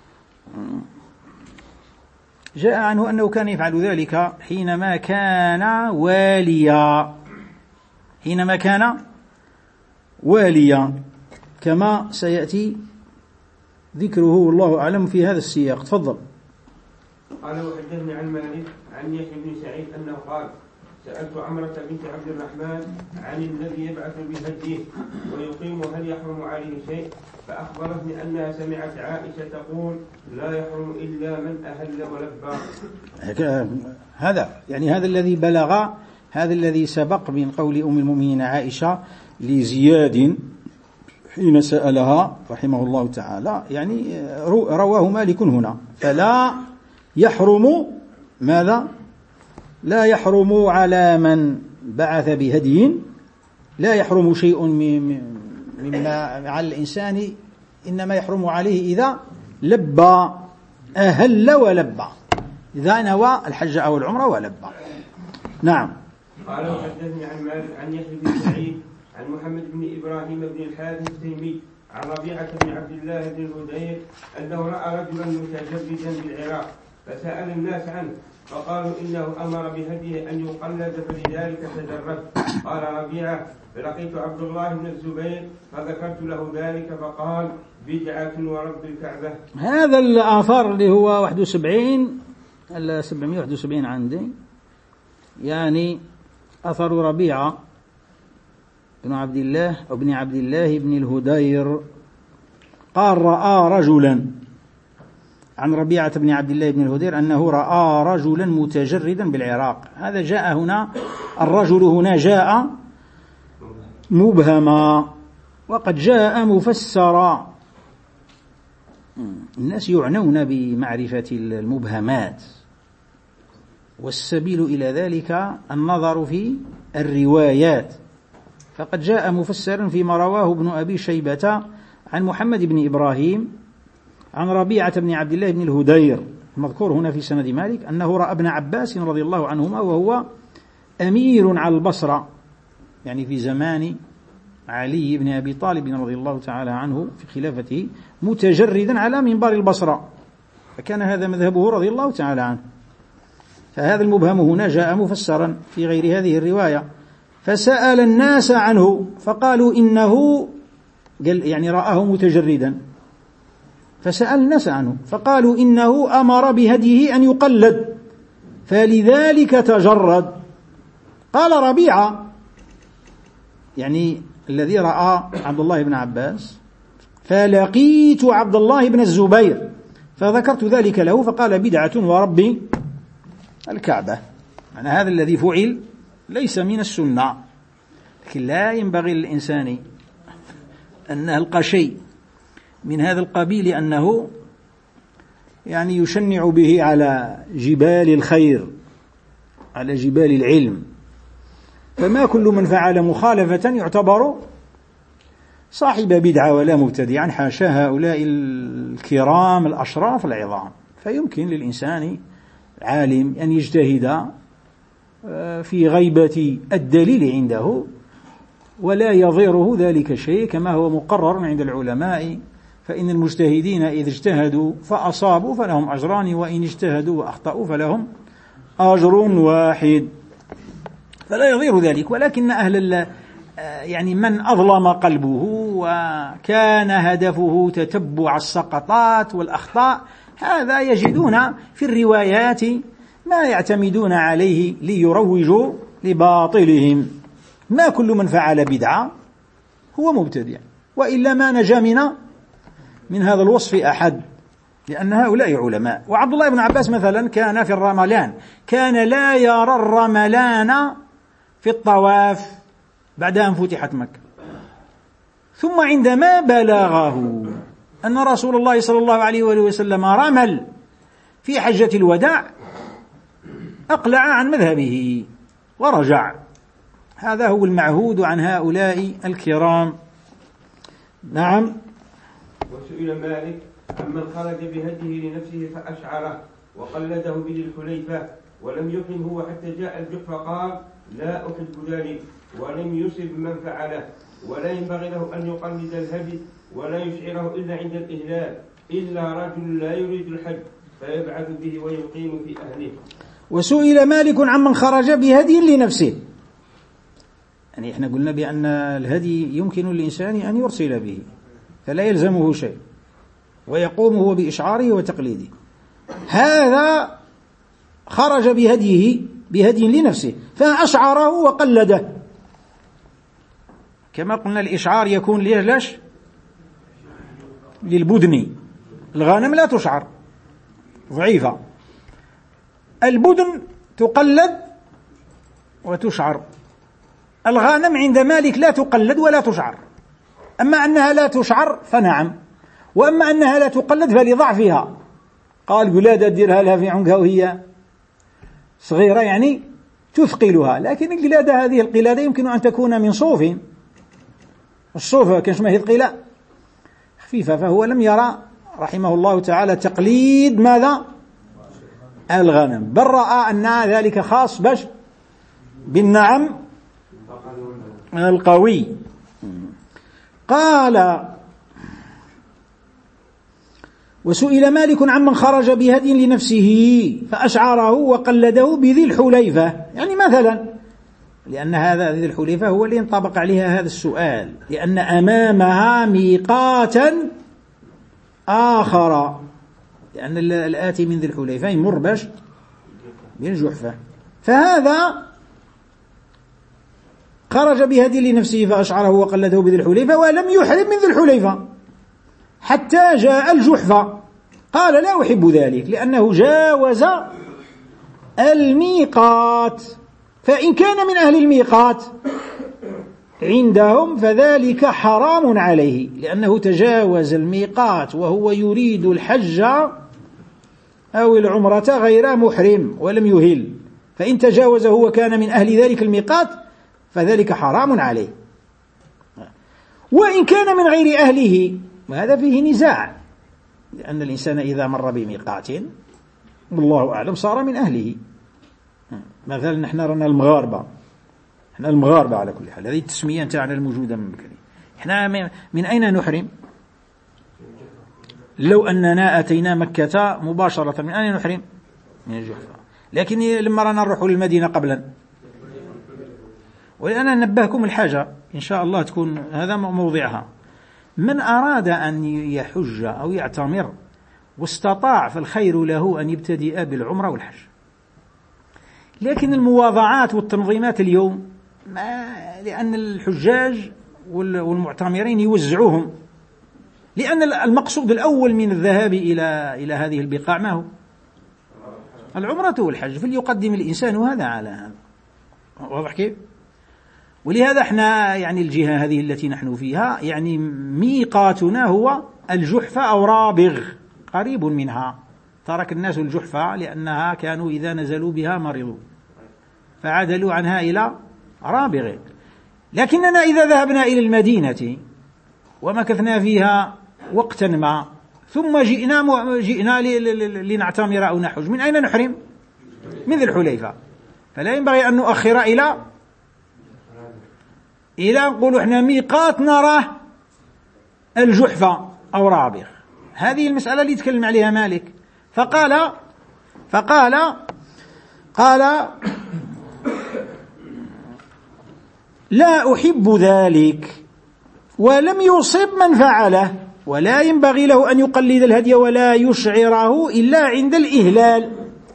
جاء عنه أنه كان يفعل ذلك حينما كان واليا حينما كان واليا كما سيأتي ذكره والله أعلم في هذا السياق. تفضل. قال وحدثني عن مالك عن يحيى بن سعيد أنه قال سألت عمرة بنت عبد الرحمن عن الذي يبعث بهديه ويقيم هل يحرم عليه شيء فأخبرتني أنها سمعت عائشة تقول لا يحرم إلا من أهل ولبى. هذا يعني هذا الذي بلغ هذا الذي سبق من قول أم المؤمنين عائشة لزياد حين سألها رحمه الله تعالى يعني رواه مالك هنا. فلا يحرم ماذا لا يحرم على من بعث بهدي لا يحرم شيء مما على الإنسان إنما يحرم عليه إذا لبى أهل ولبى إذا نوى الحج أو العمرة ولبى. نعم. قال وحدثني عن مالك عن يحيى بن سعيد عن محمد بن إبراهيم بن الحارث التيمي عن ربيعة بن عبد الله بن الهدير أنه رأى رجلا متجردا بالعراق فسأل الناس عنه فقالوا إنه أمر بهديه أن يقلد فلذلك تجرد. قال ربيعة فلقيت عبد الله بن الزبير فذكرت له ذلك فقال بدعة ورب الكعبة. هذا الآثار اللي هو واحد وسبعين سبعمائة وواحد وسبعين عندي يعني أثر ربيعة بن عبد الله أو ابن عبد الله بن الهدير قال رأى رجلا عن ربيعة بن عبد الله بن الهدير أنه رأى رجلا متجردا بالعراق. هذا جاء هنا الرجل هنا جاء مبهما وقد جاء مفسرا. الناس يعنون بمعرفة المبهمات والسبيل إلى ذلك النظر في الروايات. فقد جاء مفسرا فيما رواه ابن أبي شيبة عن محمد بن إبراهيم عن ربيعة بن عبد الله بن الهدير المذكور هنا في سند مالك أنه رأى ابن عباس رضي الله عنهما وهو أمير على البصرة يعني في زمان علي بن أبي طالب رضي الله تعالى عنه في خلافته متجردا على منبر البصرة فكان هذا مذهبه رضي الله تعالى عنه. فهذا المبهم هنا جاء مفسرا في غير هذه الرواية. فسأل الناس عنه فقالوا إنه قال يعني رآه متجردا، فسأل الناس عنه فقالوا إنه أمر بهديه أن يقلد فلذلك تجرد. قال ربيعة يعني الذي رأى عبد الله بن عباس فلقيت عبد الله بن الزبير فذكرت ذلك له فقال بدعة ورب الكعبة. يعني هذا الذي فعل ليس من السنة، لكن لا ينبغي للإنسان أن نلقى شيء من هذا القبيل أنه يعني يشنع به على جبال الخير، على جبال العلم. فما كل من فعل مخالفة يعتبر صاحب بدعة ولا مبتدعا، حاشا هؤلاء الكرام الأشراف العظام. فيمكن للإنسان العالم أن يجتهد في غيبة الدليل عنده ولا يضيره ذلك شيء، كما هو مقرر عند العلماء، فإن المجتهدين إذا اجتهدوا فأصابوا فلهم أجران، وإن اجتهدوا وأخطأوا فلهم أجر واحد، فلا يضير ذلك. ولكن أهل يعني من أظلم قلبه وكان هدفه تتبع السقطات والأخطاء، هذا يجدون في الروايات ما يعتمدون عليه ليروجوا لباطلهم. ما كل من فعل بدعة هو مبتدع، وإلا ما نجا من من هذا الوصف أحد، لأن هؤلاء علماء. وعبد الله بن عباس مثلا كان في الرملان، كان لا يرى الرملان في الطواف بعد أن فتحت مكة، ثم عندما بلغه أن رسول الله صلى الله عليه وآله وسلم رمل في حجة الوداع أقلع عن مذهبه ورجع. هذا هو المعهود عن هؤلاء الكرام. نعم. وسئل مالك عمن خرج بهديه لنفسه فأشعره وقلده بذي الحليفة ولم يحرم هو حتى جاء الجحفة قال لا أحب ذلك ولم يصب من فعله، ولا ينبغي له أن يقلد الهدي ولا يشعره إلا عند الإهلال، إلا رجل لا يريد الحج فيبعث به ويقيم في أهله. وسئل مالك عمن خرج بهدي لنفسه، يعني احنا قلنا بأن الهدي يمكن للإنسان أن يرسل به فلا يلزمه شيء ويقوم هو بإشعاره وتقليده. هذا خرج بهديه بهدي لنفسه فأشعره وقلده. كما قلنا الإشعار يكون ليش للبدن، الغنم لا تشعر ضعيفة، البدن تقلد وتشعر. الغنم عند مالك لا تقلد ولا تشعر، أما أنها لا تشعر فنعم، وأما أنها لا تقلد فلضعفها. قال قلادة ديرها لها في عنقها وهي صغيرة يعني تثقلها، لكن القلادة هذه القلادة يمكن أن تكون من صوف، الصوف كانش ما هي ثقيلة خفيفة، فهو لم يرى رحمه الله تعالى تقليد ماذا؟ الغنم، بل رأى أن ذلك خاص بش بالنعم القوي. قال وسئل مالك عمن خرج بهدي لنفسه فأشعره وقلده بذي الحليفة، يعني مثلا لأن هذا ذي الحليفة هو اللي ينطبق عليها هذا السؤال، لأن أمامها ميقاتا آخر، لأن الآتي من ذي الحليفة يمر باش بالجحفة، فهذا خرج بهدي لنفسه فأشعره وقلده بذي الحليفة ولم يحرم من ذي الحليفة حتى جاء الجحفة. قال لا أحب ذلك لأنه جاوز الميقات، فإن كان من أهل الميقات عندهم فذلك حرام عليه، لأنه تجاوز الميقات وهو يريد الحج أو العمرة غير محرم ولم يهل، فإن تجاوزه وكان من أهل ذلك الميقات فذلك حرام عليه. وإن كان من غير أهله وهذا فيه نزاع، لأن الإنسان إذا مر بميقات والله أعلم صار من أهله. مثلا نحن رنا المغاربة، احنا المغاربة على كل حال، هذه التسمية تاعنا الموجودة من بكري. احنا من أين نحرم؟ لو أننا أتينا مكة مباشرة من أين نحرم؟ من الجحفة، لكن لما رانا نروح للمدينة قبلا. ولأنا ننبهكم الحاجة إن شاء الله تكون هذا موضعها، من أراد أن يحج أو يعتمر واستطاع فالخير له أن يبتدئ بالعمرة والحج. لكن المواضعات والتنظيمات اليوم ما لأن الحجاج والمعتمرين يوزعوهم، لأن المقصود الأول من الذهاب إلى إلى هذه البقاع ما هو؟ العمرة والحج، فليقدم الإنسان هذا على هذا. واضح كيف؟ ولهذا احنا يعني الجهة هذه التي نحن فيها يعني ميقاتنا هو الجحفة أو رابغ قريب منها. ترك الناس الجحفة لأنها كانوا إذا نزلوا بها مرضوا فعدلوا عنها إلى رابغ. لكننا إذا ذهبنا إلى المدينة ومكثنا فيها وقتا ما ثم جئنا جئنا لنعتمر أو نحج، من أين نحرم؟ من ذي الحليفة. فلا ينبغي أن نؤخر إلى إلى نقول إحنا ميقات نراه الجحفة أو رابغ. هذه المسألة اللي يتكلم عليها مالك. فقال فقال قال لا أحب ذلك ولم يصب من فعله، ولا ينبغي له أن يقلد الهدي ولا يشعره إلا عند الإهلال،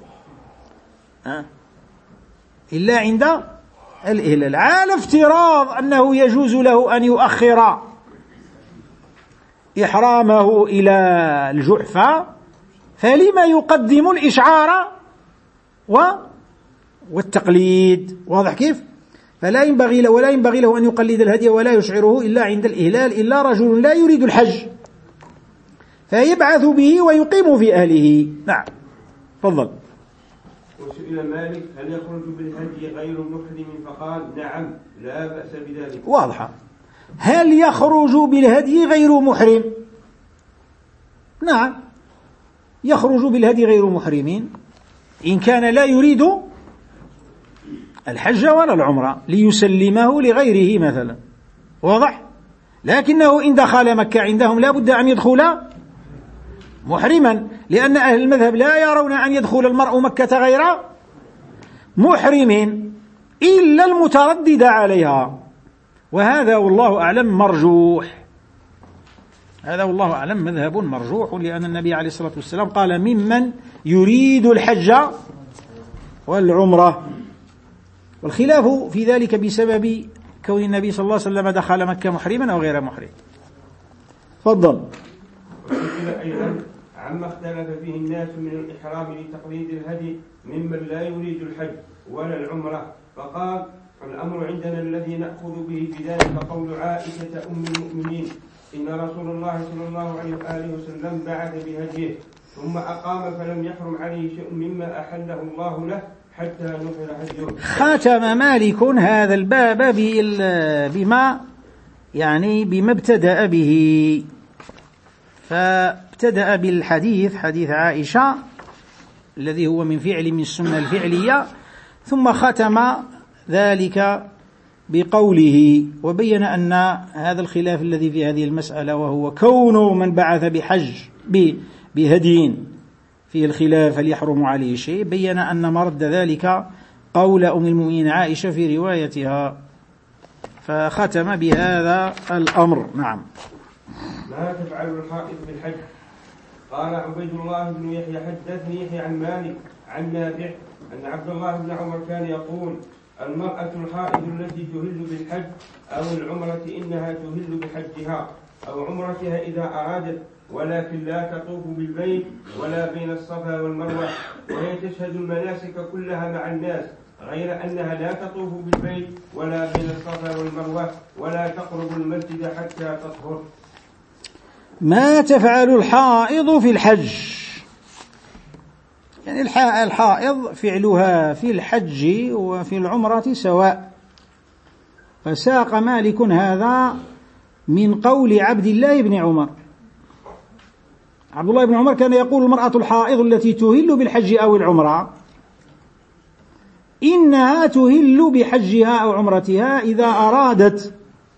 إلا عند الإهلال، على افتراض أنه يجوز له أن يؤخر إحرامه إلى الجحفة، فلما يقدم الإشعار والتقليد. واضح كيف؟ فلا ينبغي له ولا ينبغي له أن يقلد الهدي ولا يشعره إلا عند الإهلال، إلا رجل لا يريد الحج فيبعث به ويقيم في أهله. نعم تفضل. وسئل مالك هل يخرج بالهدي غير محرم فقال نعم لا بأس بذلك. واضحة. هل يخرج بالهدي غير محرم؟ نعم يخرج بالهدي غير محرم إن كان لا يريد الحج ولا العمرة ليسلمه لغيره مثلا. واضح؟ لكنه إن دخل مكة عندهم لا بد أن يدخل محرما، لأن أهل المذهب لا يرون أن يدخل المرء مكة غير محرم إلا المتردد عليها، وهذا والله أعلم مرجوح. هذا والله أعلم مذهب مرجوح، لأن النبي عليه الصلاة والسلام قال ممن يريد الحج والعمرة، والخلاف في ذلك بسبب كون النبي صلى الله عليه وسلم دخل مكة محرما أو غير محرم. تفضل. أيضا عما اختلف فيه الناس من الإحرام لتقليد الهدي ممن لا يريد الحج ولا العمرة، فقال الأمر عندنا الذي نأخذ به بذلك قول عائشة أم المؤمنين إن رسول الله صلى الله عليه وآله وسلم بعث بهديه ثم أقام فلم يحرم عليه شيء مما أحله الله له حتى نحر هديه. ختم مالك هذا الباب بما يعني بما ابتدأ به، فابتدأ بالحديث حديث عائشة الذي هو من فعل من السنة الفعلية، ثم ختم ذلك بقوله وبين أن هذا الخلاف الذي في هذه المسألة وهو كون من بعث بحج بهدي فيه الخلاف هل يحرم عليه شيء، بين أن مرد ذلك قول أم المؤمنين عائشة في روايتها، فختم بهذا الأمر. نعم. ما تفعل الحائض بالحج؟ قال عبيد الله بن يحيى حدثني يحيى عن مالك عن نافع أن عبد الله بن عمر كان يقول المرأة الحائض التي تهل بالحج أو العمرة إنها تهل بحجها أو عمرتها إذا أرادت، ولكن لا تطوف بالبيت ولا بين الصفا والمروة، وهي تشهد المناسك كلها مع الناس، غير أنها لا تطوف بالبيت ولا بين الصفا والمروة ولا تقرب المسجد حتى تطهر. ما تفعل الحائض في الحج؟ يعني الحائض فعلها في الحج وفي العمرة سواء، فساق مالك هذا من قول عبد الله بن عمر. عبد الله بن عمر كان يقول المرأة الحائض التي تهل بالحج أو العمرة إنها تهل بحجها أو عمرتها إذا أرادت.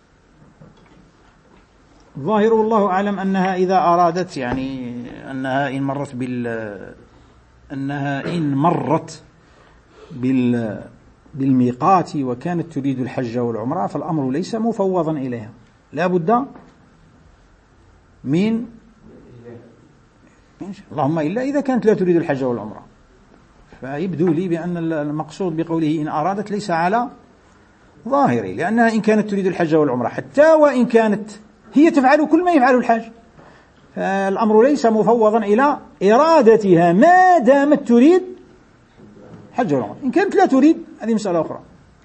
ظاهر والله أعلم أنها إذا أرادت، يعني أنها إن مرت بال أنها إن مرت بال بالميقات وكانت تريد الحج والعمرة فالأمر ليس مفوضا إليها، لا بد من اللهم إلا إذا كانت لا تريد الحج والعمرة، فيبدو لي بأن المقصود بقوله إن أرادت ليس على ظاهري، لأنها إن كانت تريد الحج والعمرة حتى وإن كانت هي تفعل كل ما يفعل الحاج، فالأمر ليس مفوضا إلى إرادتها ما دامت تريد حج والعمرة. إن كانت لا تريد هذه مسألة أخرى.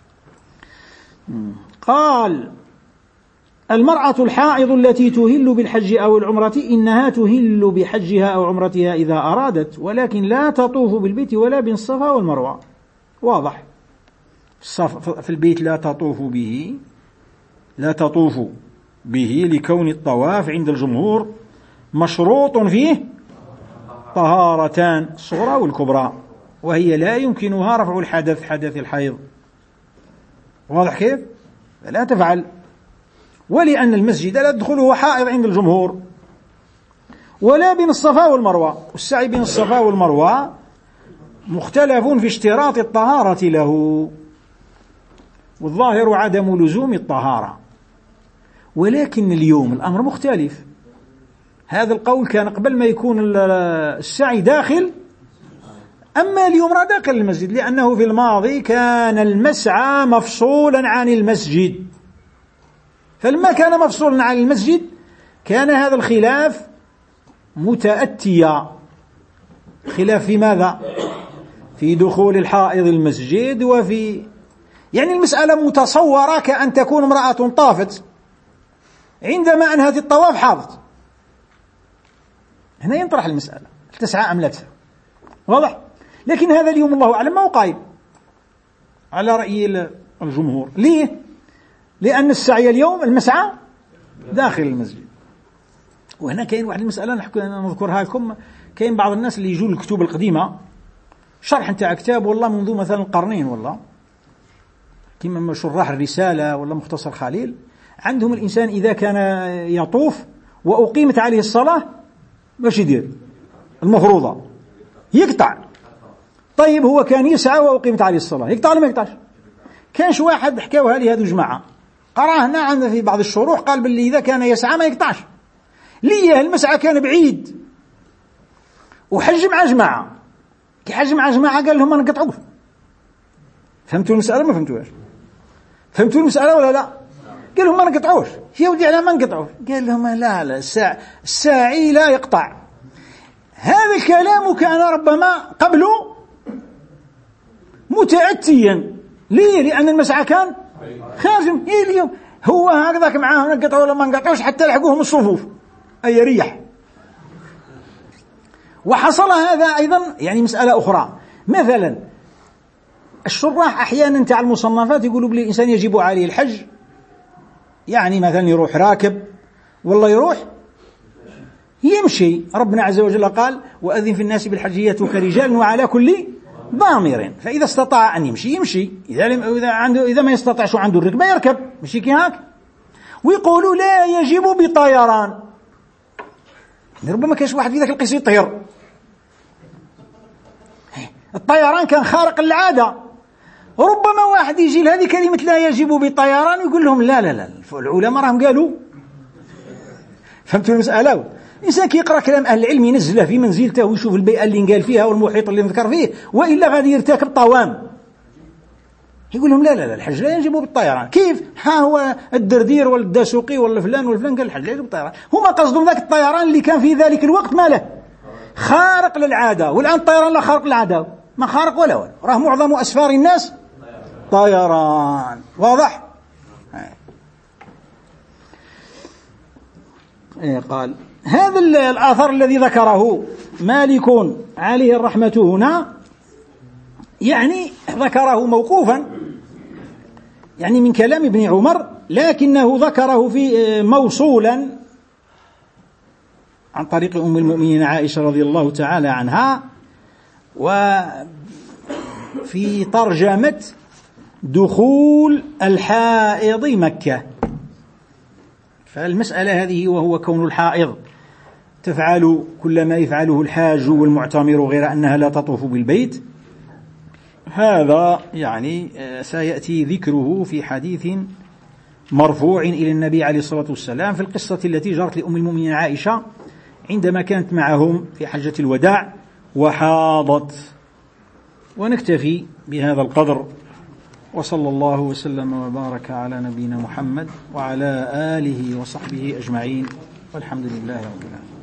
قال المرأة الحائض التي تهل بالحج أو العمرة إنها تهل بحجها أو عمرتها إذا أرادت، ولكن لا تطوف بالبيت ولا بين الصفا والمروة. واضح، في البيت لا تطوف به، لا تطوف به لكون الطواف عند الجمهور مشروط فيه طهارتان الصغرى والكبرى، وهي لا يمكنها رفع الحدث حدث الحيض. واضح كيف؟ لا تفعل. ولأن المسجد لا تدخله حائض عند الجمهور، ولا بين الصفا والمروة. والسعي بين الصفا والمروة مختلف في اشتراط الطهارة له، والظاهر عدم لزوم الطهارة. ولكن اليوم الأمر مختلف. هذا القول كان قبل ما يكون السعي داخل، أما اليوم راه داخل المسجد، لأنه في الماضي كان المسعى مفصولا عن المسجد، فلما كان مفصولا عن المسجد كان هذا الخلاف متأتيا. خلاف في ماذا؟ في دخول الحائض المسجد، وفي يعني المسألة متصورة كأن تكون امرأة طافت عندما أنهت الطواف حاضت. هنا ينطرح المسألة تسعى أم لا تسعى. واضح؟ لكن هذا اليوم الله أعلم ما هو قائم على رأي الجمهور. ليه؟ لأن السعي اليوم المسعى داخل المسجد. وهنا كاين واحد المسألة نذكرها لكم. كاين بعض الناس اللي يجوا الكتب القديمة شرح نتاع كتاب والله منذ مثلا قرنين، والله كما شراح الرسالة ولا مختصر خليل، عندهم الإنسان إذا كان يطوف وأقيمت عليه الصلاة باش يدير المفروضة يقطع. طيب هو كان يسعى وأقيمت عليه الصلاة، يقطع ولا ما يقطعش؟ كانش واحد حكاوها لي هذو جماعة قرأ هنا عندنا في بعض الشروح قال باللي إذا كان يسعى ما يقطعش. ليه؟ المسعى كان بعيد وحج مع جماعة، كي حج مع جماعة قال لهم ما نقطعوش. فهمتوا المسألة ما فهمتوهاش؟ فهمتوا المسألة ولا لا؟ قال لهم ما نقطعوش. يا ودي على ما نقطعوش؟ قال لهم لا لا الساعي, الساعي لا يقطع. هذا الكلام كان ربما قبله متأتيا. ليه؟ لأن المسعى كان خارج. إيه اليوم هو هكذاك معاهم نقطعوا ولا ما نقطعوش حتى لحقوهم الصفوف أي ريح. وحصل هذا أيضا يعني مسألة أخرى. مثلا الشراح أحيانا تاع المصنفات يقولوا بلي الإنسان يجب عليه الحج، يعني مثلا يروح راكب والله يروح يمشي. ربنا عز وجل قال وأذن في الناس بالحج يأتوك رجال وعلى كل ضامر، فإذا استطاع أن يمشي يمشي، إذا لم إذا عنده إذا ما يستطيعش عنده الركبة يركب، مشي كي هاك. ويقولوا لا يجب بطيران، ربما كاش واحد في ذاك القيس يطير. الطيران كان خارق للعادة. ربما واحد يجي لهذه كلمة لا يجب بطيران ويقول لهم لا لا لا العلماء راهم قالوا. فهمتوا المسألة؟ الإنسان كي يقرأ كلام أهل العلم ينزله في منزلته ويشوف البيئة اللي قال فيها والمحيط اللي نذكر فيه، وإلا غادي يرتكب طوام. يقول لهم لا لا لا الحج لا يجب بالطيران. كيف؟ ها هو الدردير ولا الدسوقي ولا فلان ولا فلان قال الحج لا يجب بالطيران. هما قصدهم ذاك الطيران اللي كان في ذلك الوقت ما له خارق للعادة، والآن الطيران لا خارق للعادة، ما خارق ولا ولا. راه معظم أسفار الناس طيران. واضح؟ إيه قال هذا الآثر الذي ذكره مالك عليه الرحمة هنا يعني ذكره موقوفا يعني من كلام ابن عمر، لكنه ذكره في موصولا عن طريق أم المؤمنين عائشة رضي الله تعالى عنها، وفي ترجمة دخول الحائض مكة. فالمسألة هذه وهو كون الحائض تفعل كل ما يفعله الحاج والمعتمر غير أنها لا تطوف بالبيت، هذا يعني سيأتي ذكره في حديث مرفوع إلى النبي عليه الصلاة والسلام في القصة التي جرت لأم المؤمنين عائشة عندما كانت معهم في حجة الوداع وحاضت. ونكتفي بهذا القدر، وصلى الله وسلم وبارك على نبينا محمد وعلى آله وصحبه أجمعين، والحمد لله رب العالمين.